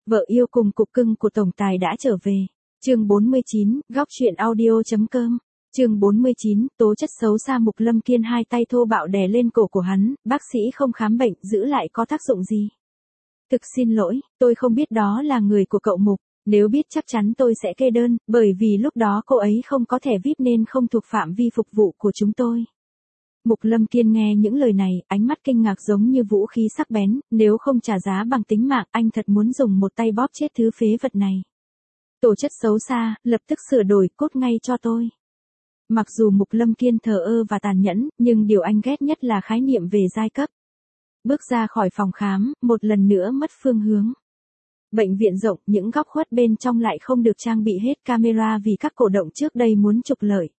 Vợ yêu cùng cục cưng của tổng tài đã trở về. Chương 49, góc truyện audio.com. Chương 49, tố chất xấu xa. Mục Lâm Kiên hai tay thô bạo đè lên cổ của hắn, bác sĩ không khám bệnh, giữ lại có tác dụng gì? Thực xin lỗi, tôi không biết đó là người của cậu Mục, nếu biết chắc chắn tôi sẽ kê đơn, bởi vì lúc đó cô ấy không có thẻ VIP nên không thuộc phạm vi phục vụ của chúng tôi. Mục Lâm Kiên nghe những lời này, ánh mắt kinh ngạc giống như vũ khí sắc bén, nếu không trả giá bằng tính mạng, anh thật muốn dùng một tay bóp chết thứ phế vật này. Tổ chất xấu xa, lập tức sửa đổi, cốt ngay cho tôi. Mặc dù Mục Lâm Kiên thờ ơ và tàn nhẫn, nhưng điều anh ghét nhất là khái niệm về giai cấp. Bước ra khỏi phòng khám, một lần nữa mất phương hướng. Bệnh viện rộng, những góc khuất bên trong lại không được trang bị hết camera vì các cổ động trước đây muốn trục lợi.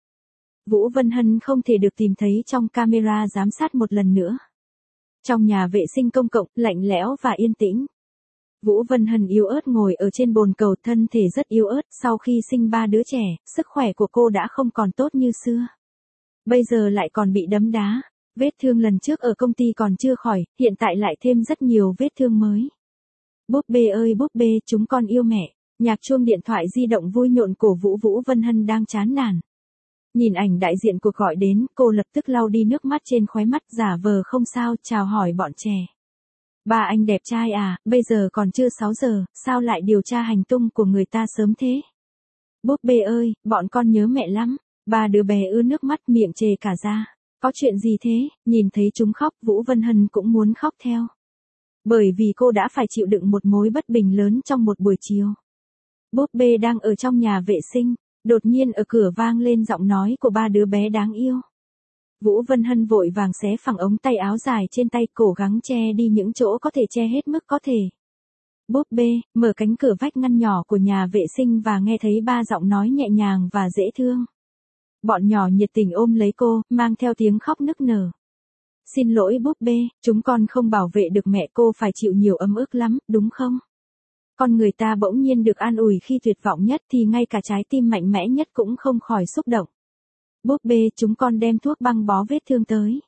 Vũ Vân Hân không thể được tìm thấy trong camera giám sát một lần nữa. Trong nhà vệ sinh công cộng, lạnh lẽo và yên tĩnh. Vũ Vân Hân yếu ớt ngồi ở trên bồn cầu, thân thể rất yếu ớt, sau khi sinh 3 đứa trẻ, sức khỏe của cô đã không còn tốt như xưa. Bây giờ lại còn bị đấm đá, vết thương lần trước ở công ty còn chưa khỏi, hiện tại lại thêm rất nhiều vết thương mới. Búp bê ơi búp bê, chúng con yêu mẹ. Nhạc chuông điện thoại di động vui nhộn cổ Vũ Vân Hân đang chán nản. Nhìn ảnh đại diện cuộc gọi đến, cô lập tức lau đi nước mắt trên khóe mắt, giả vờ không sao, chào hỏi bọn trẻ. Ba anh đẹp trai à, bây giờ còn chưa 6 giờ, sao lại điều tra hành tung của người ta sớm thế? Búp bê ơi, bọn con nhớ mẹ lắm. Ba đứa bé ứa nước mắt, miệng trề cả ra. Có chuyện gì thế? Nhìn thấy chúng khóc, Vũ Vân Hân cũng muốn khóc theo. Bởi vì cô đã phải chịu đựng một mối bất bình lớn trong một buổi chiều. Búp bê đang ở trong nhà vệ sinh, đột nhiên ở cửa vang lên giọng nói của ba đứa bé đáng yêu. Vũ Vân Hân vội vàng xé phẳng ống tay áo dài trên tay, cố gắng che đi những chỗ có thể che hết mức có thể. Búp bê, mở cánh cửa vách ngăn nhỏ của nhà vệ sinh và nghe thấy ba giọng nói nhẹ nhàng và dễ thương. Bọn nhỏ nhiệt tình ôm lấy cô, mang theo tiếng khóc nức nở. Xin lỗi búp bê, chúng con không bảo vệ được mẹ, cô phải chịu nhiều ấm ức lắm, đúng không? Con người ta bỗng nhiên được an ủi khi tuyệt vọng nhất thì ngay cả trái tim mạnh mẽ nhất cũng không khỏi xúc động. Búp bê, chúng con đem thuốc băng bó vết thương tới.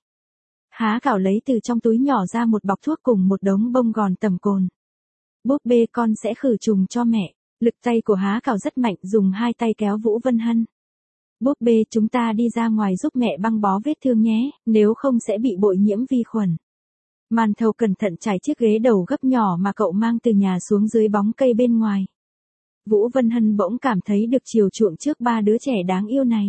Há Cảo lấy từ trong túi nhỏ ra một bọc thuốc cùng một đống bông gòn tẩm cồn. Búp bê, con sẽ khử trùng cho mẹ. Lực tay của Há Cảo rất mạnh, dùng hai tay kéo Vũ Vân Hân. Búp bê, chúng ta đi ra ngoài giúp mẹ băng bó vết thương nhé, nếu không sẽ bị bội nhiễm vi khuẩn. Màn Thầu cẩn thận trải chiếc ghế đầu gấp nhỏ mà cậu mang từ nhà xuống dưới bóng cây bên ngoài. Vũ Vân Hân bỗng cảm thấy được chiều chuộng trước ba đứa trẻ đáng yêu này.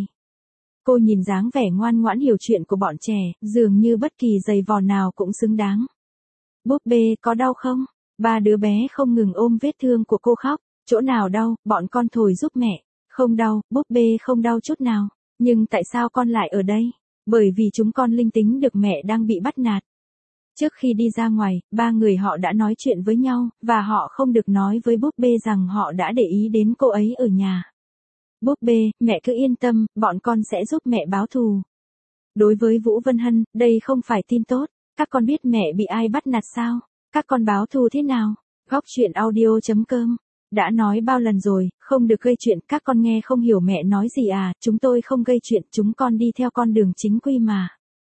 Cô nhìn dáng vẻ ngoan ngoãn hiểu chuyện của bọn trẻ, dường như bất kỳ giày vò nào cũng xứng đáng. Búp bê, có đau không? Ba đứa bé không ngừng ôm vết thương của cô khóc. Chỗ nào đau, bọn con thổi giúp mẹ. Không đau, búp bê không đau chút nào. Nhưng tại sao con lại ở đây? Bởi vì chúng con linh tính được mẹ đang bị bắt nạt. Trước khi đi ra ngoài, ba người họ đã nói chuyện với nhau, và họ không được nói với búp bê rằng họ đã để ý đến cô ấy ở nhà. Búp bê, mẹ cứ yên tâm, bọn con sẽ giúp mẹ báo thù. Đối với Vũ Vân Hân, đây không phải tin tốt. Các con biết mẹ bị ai bắt nạt sao? Các con báo thù thế nào? Góc truyện audio.com. Đã nói bao lần rồi, không được gây chuyện, các con nghe không hiểu mẹ nói gì à, chúng tôi không gây chuyện, chúng con đi theo con đường chính quy mà.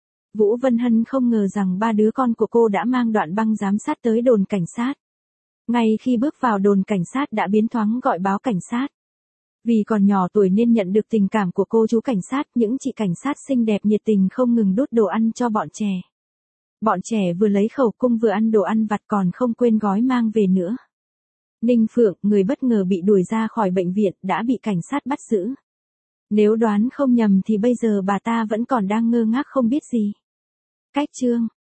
Vũ Vân Hân không ngờ rằng ba đứa con của cô đã mang đoạn băng giám sát tới đồn cảnh sát. Ngay khi bước vào đồn cảnh sát đã biến thoáng gọi báo cảnh sát. Vì còn nhỏ tuổi nên nhận được tình cảm của cô chú cảnh sát, những chị cảnh sát xinh đẹp nhiệt tình không ngừng đút đồ ăn cho bọn trẻ. Bọn trẻ vừa lấy khẩu cung vừa ăn đồ ăn vặt còn không quên gói mang về nữa. Ninh Phượng, người bất ngờ bị đuổi ra khỏi bệnh viện, đã bị cảnh sát bắt giữ. Nếu đoán không nhầm thì bây giờ bà ta vẫn còn đang ngơ ngác không biết gì. Cách chương